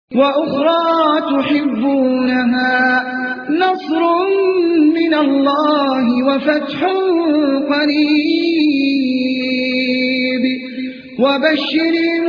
وأخرى تحبونها نصر من الله وفتح قريب وبشر